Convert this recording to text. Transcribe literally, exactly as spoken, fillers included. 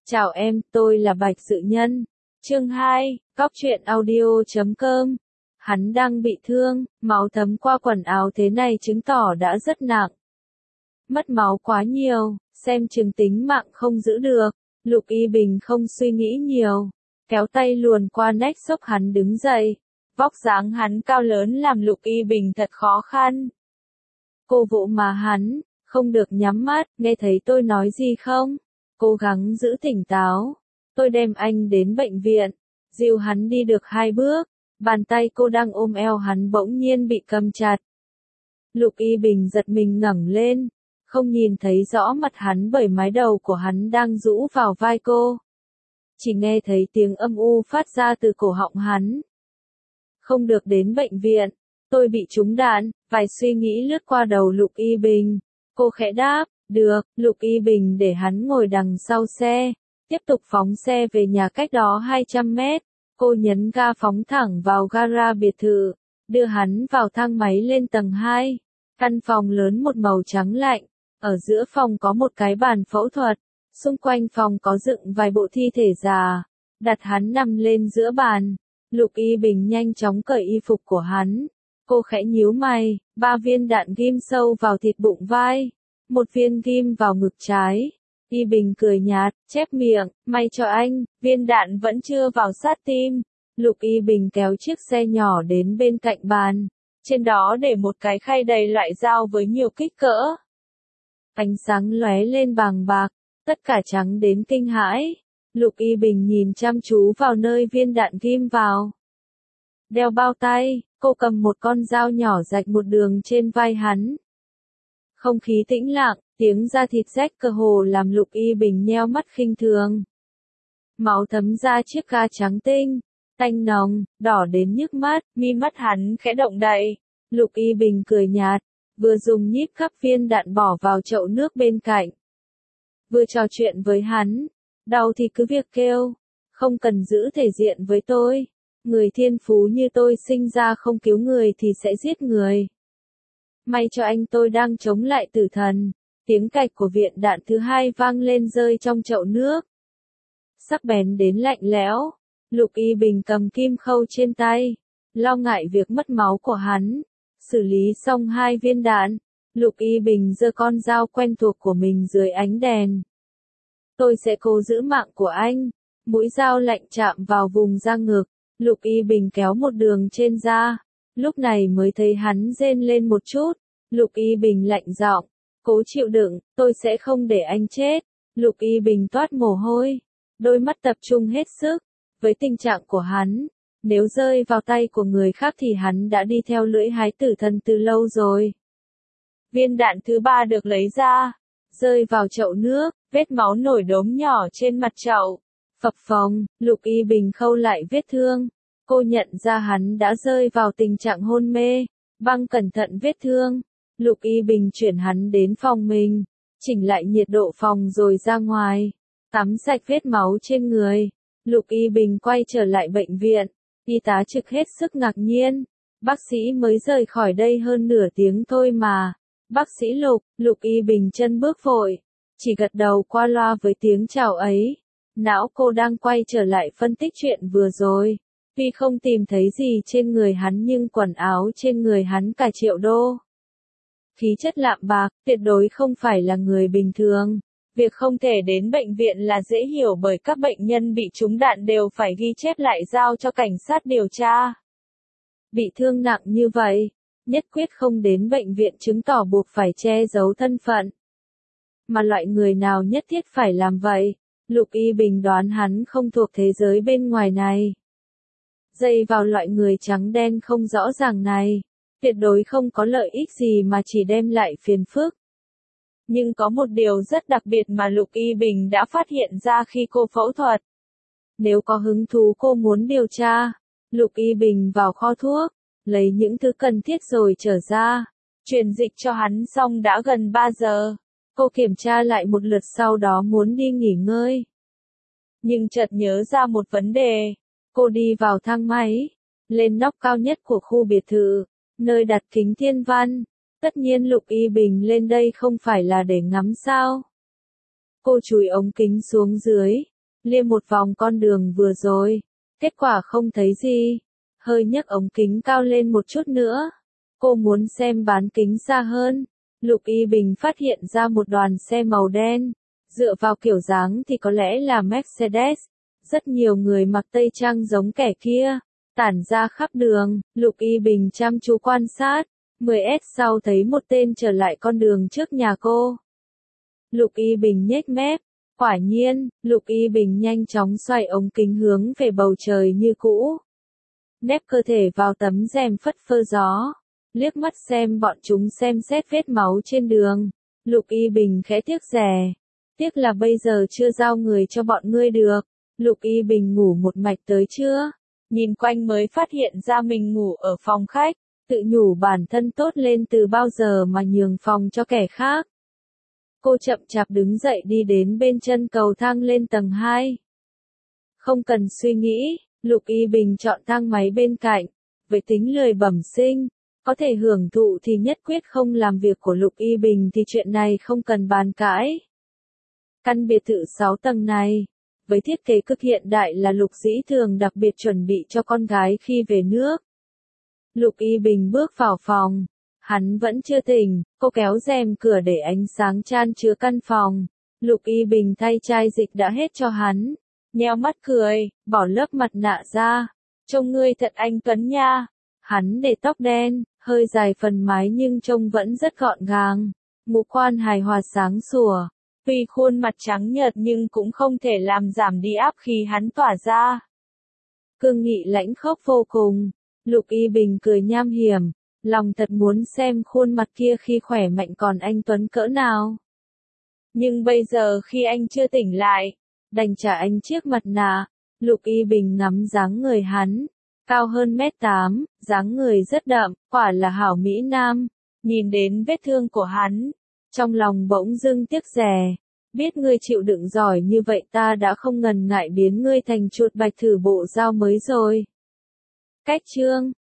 Chào em, tôi là Bạch Dự Nhân. Chương hai, Cóc truyện audio chấm com. Hắn đang bị thương, máu thấm qua quần áo thế này chứng tỏ đã rất nặng. Mất máu quá nhiều, xem chừng tính mạng không giữ được. Lục Y Bình không suy nghĩ nhiều, kéo tay luồn qua nách xốc hắn đứng dậy. Vóc dáng hắn cao lớn làm Lục Y Bình thật khó khăn. Cô Vũ mà hắn, không được nhắm mắt, nghe thấy tôi nói gì không? Cố gắng giữ tỉnh táo. Tôi đem anh đến bệnh viện, dìu hắn đi được hai bước, bàn tay cô đang ôm eo hắn bỗng nhiên bị cầm chặt. Lục Y Bình giật mình ngẩng lên, không nhìn thấy rõ mặt hắn bởi mái đầu của hắn đang rũ vào vai cô. Chỉ nghe thấy tiếng âm u phát ra từ cổ họng hắn. Không được đến bệnh viện, tôi bị trúng đạn, vài suy nghĩ lướt qua đầu Lục Y Bình. Cô khẽ đáp, được. Lục Y Bình để hắn ngồi đằng sau xe, tiếp tục phóng xe về nhà cách đó hai trăm mét. Cô nhấn ga phóng thẳng vào gara biệt thự, đưa hắn vào thang máy lên tầng hai. Căn phòng lớn một màu trắng lạnh, ở giữa phòng có một cái bàn phẫu thuật, xung quanh phòng có dựng vài bộ thi thể già, đặt hắn nằm lên giữa bàn. Lục Y Bình nhanh chóng cởi y phục của hắn. Cô khẽ nhíu mày, ba viên đạn ghim sâu vào thịt bụng vai, một viên ghim vào ngực trái. Y Bình cười nhạt, chép miệng, may cho anh, viên đạn vẫn chưa vào sát tim. Lục Y Bình kéo chiếc xe nhỏ đến bên cạnh bàn, trên đó để một cái khay đầy loại dao với nhiều kích cỡ. Ánh sáng lóe lên vàng bạc, tất cả trắng đến kinh hãi. Lục Y Bình nhìn chăm chú vào nơi viên đạn ghim vào. Đeo bao tay, cô cầm một con dao nhỏ rạch một đường trên vai hắn. Không khí tĩnh lặng, tiếng da thịt rách cơ hồ làm Lục Y Bình nheo mắt khinh thường. Máu thấm ra chiếc ga trắng tinh, tanh nồng, đỏ đến nhức mắt, mi mắt hắn khẽ động đậy. Lục Y Bình cười nhạt, vừa dùng nhíp khắp viên đạn bỏ vào chậu nước bên cạnh. Vừa trò chuyện với hắn, đau thì cứ việc kêu, không cần giữ thể diện với tôi. Người thiên phú như tôi sinh ra không cứu người thì sẽ giết người. May cho anh tôi đang chống lại tử thần. Tiếng cạch của viện đạn thứ hai vang lên rơi trong chậu nước. Sắc bén đến lạnh lẽo. Lục Y Bình cầm kim khâu trên tay, lo ngại việc mất máu của hắn. Xử lý xong hai viên đạn, Lục Y Bình giơ con dao quen thuộc của mình dưới ánh đèn. Tôi sẽ cố giữ mạng của anh. Mũi dao lạnh chạm vào vùng da ngực. Lục Y Bình kéo một đường trên da. Lúc này mới thấy hắn rên lên một chút. Lục Y Bình lạnh giọng, cố chịu đựng, tôi sẽ không để anh chết. Lục Y Bình toát mồ hôi, đôi mắt tập trung hết sức. Với tình trạng của hắn, nếu rơi vào tay của người khác thì hắn đã đi theo lưỡi hái tử thần từ lâu rồi. Viên đạn thứ ba được lấy ra, rơi vào chậu nước, vết máu nổi đốm nhỏ trên mặt chậu. Phập phồng, Lục Y Bình khâu lại vết thương. Cô nhận ra hắn đã rơi vào tình trạng hôn mê, băng cẩn thận vết thương. Lục Y Bình chuyển hắn đến phòng mình, chỉnh lại nhiệt độ phòng rồi ra ngoài, tắm sạch vết máu trên người. Lục Y Bình quay trở lại bệnh viện, y tá trực hết sức ngạc nhiên. Bác sĩ mới rời khỏi đây hơn nửa tiếng thôi mà. Bác sĩ Lục, Lục Y Bình chân bước vội, chỉ gật đầu qua loa với tiếng chào ấy. Não cô đang quay trở lại phân tích chuyện vừa rồi. Tuy không tìm thấy gì trên người hắn nhưng quần áo trên người hắn cả triệu đô. Khí chất lạm bạc, tuyệt đối không phải là người bình thường. Việc không thể đến bệnh viện là dễ hiểu bởi các bệnh nhân bị trúng đạn đều phải ghi chép lại giao cho cảnh sát điều tra. Bị thương nặng như vậy, nhất quyết không đến bệnh viện chứng tỏ buộc phải che giấu thân phận. Mà loại người nào nhất thiết phải làm vậy? Lục Y Bình đoán hắn không thuộc thế giới bên ngoài này. Dây vào loại người trắng đen không rõ ràng này, tuyệt đối không có lợi ích gì mà chỉ đem lại phiền phức. Nhưng có một điều rất đặc biệt mà Lục Y Bình đã phát hiện ra khi cô phẫu thuật. Nếu có hứng thú cô muốn điều tra, Lục Y Bình vào kho thuốc, lấy những thứ cần thiết rồi trở ra. Truyền dịch cho hắn xong đã gần ba giờ. Cô kiểm tra lại một lượt sau đó muốn đi nghỉ ngơi. Nhưng chợt nhớ ra một vấn đề. Cô đi vào thang máy, lên nóc cao nhất của khu biệt thự, nơi đặt kính thiên văn. Tất nhiên Lục Y Bình lên đây không phải là để ngắm sao. Cô chùi ống kính xuống dưới, liêm một vòng con đường vừa rồi. Kết quả không thấy gì. Hơi nhấc ống kính cao lên một chút nữa. Cô muốn xem bán kính xa hơn. Lục Y Bình phát hiện ra một đoàn xe màu đen. Dựa vào kiểu dáng thì có lẽ là Mercedes. Rất nhiều người mặc tây trang giống kẻ kia, tản ra khắp đường. Lục Y Bình chăm chú quan sát. mười mét sau thấy một tên trở lại con đường trước nhà cô. Lục Y Bình nhếch mép. Quả nhiên, Lục Y Bình nhanh chóng xoay ống kính hướng về bầu trời như cũ. Nép cơ thể vào tấm rèm phất phơ gió. Liếc mắt xem bọn chúng xem xét vết máu trên đường. Lục Y Bình khẽ tiếc rẻ. Tiếc là bây giờ chưa giao người cho bọn ngươi được. Lục Y Bình ngủ một mạch tới trưa. Nhìn quanh mới phát hiện ra mình ngủ ở phòng khách. Tự nhủ bản thân tốt lên từ bao giờ mà nhường phòng cho kẻ khác. Cô chậm chạp đứng dậy đi đến bên chân cầu thang lên tầng hai. Không cần suy nghĩ, Lục Y Bình chọn thang máy bên cạnh. Với tính lười bẩm sinh, có thể hưởng thụ thì nhất quyết không làm việc của Lục Y Bình thì chuyện này không cần bàn cãi. Căn biệt thự sáu tầng này, với thiết kế cực hiện đại là Lục Dĩ Thường đặc biệt chuẩn bị cho con gái khi về nước. Lục Y Bình bước vào phòng. Hắn vẫn chưa tỉnh, cô kéo rèm cửa để ánh sáng chan chứa căn phòng. Lục Y Bình thay chai dịch đã hết cho hắn. Nheo mắt cười, bỏ lớp mặt nạ ra. Trông ngươi thật anh tuấn nha. Hắn để tóc đen, hơi dài phần mái nhưng trông vẫn rất gọn gàng. Ngũ quan hài hòa sáng sủa. Tuy khuôn mặt trắng nhợt nhưng cũng không thể làm giảm đi áp khí hắn tỏa ra. Cương nghị lãnh khốc vô cùng. Lục Y Bình cười nham hiểm. Lòng thật muốn xem khuôn mặt kia khi khỏe mạnh còn anh tuấn cỡ nào. Nhưng bây giờ khi anh chưa tỉnh lại, đành trả anh chiếc mặt nạ. Lục Y Bình ngắm dáng người hắn. Cao hơn mét tám, dáng người rất đậm, quả là hảo mỹ nam. Nhìn đến vết thương của hắn, trong lòng bỗng dưng tiếc rẻ. Biết ngươi chịu đựng giỏi như vậy ta đã không ngần ngại biến ngươi thành chuột bạch thử bộ dao mới rồi. Cách chương